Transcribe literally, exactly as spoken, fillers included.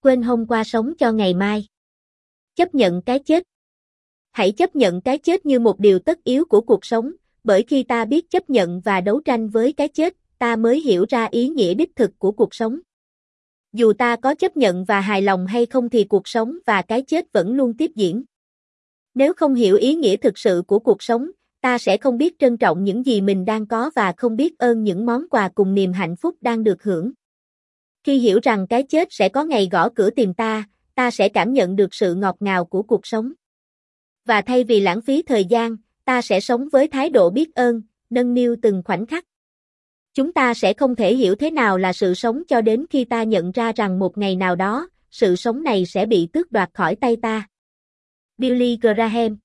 Quên hôm qua sống cho ngày mai. Chấp nhận cái chết. Hãy chấp nhận cái chết như một điều tất yếu của cuộc sống, bởi khi ta biết chấp nhận và đấu tranh với cái chết, ta mới hiểu ra ý nghĩa đích thực của cuộc sống. Dù ta có chấp nhận và hài lòng hay không thì cuộc sống và cái chết vẫn luôn tiếp diễn. Nếu không hiểu ý nghĩa thực sự của cuộc sống, ta sẽ không biết trân trọng những gì mình đang có và không biết ơn những món quà cùng niềm hạnh phúc đang được hưởng. Khi hiểu rằng cái chết sẽ có ngày gõ cửa tìm ta, ta sẽ cảm nhận được sự ngọt ngào của cuộc sống. Và thay vì lãng phí thời gian, ta sẽ sống với thái độ biết ơn, nâng niu từng khoảnh khắc. Chúng ta sẽ không thể hiểu thế nào là sự sống cho đến khi ta nhận ra rằng một ngày nào đó, sự sống này sẽ bị tước đoạt khỏi tay ta. Billy Graham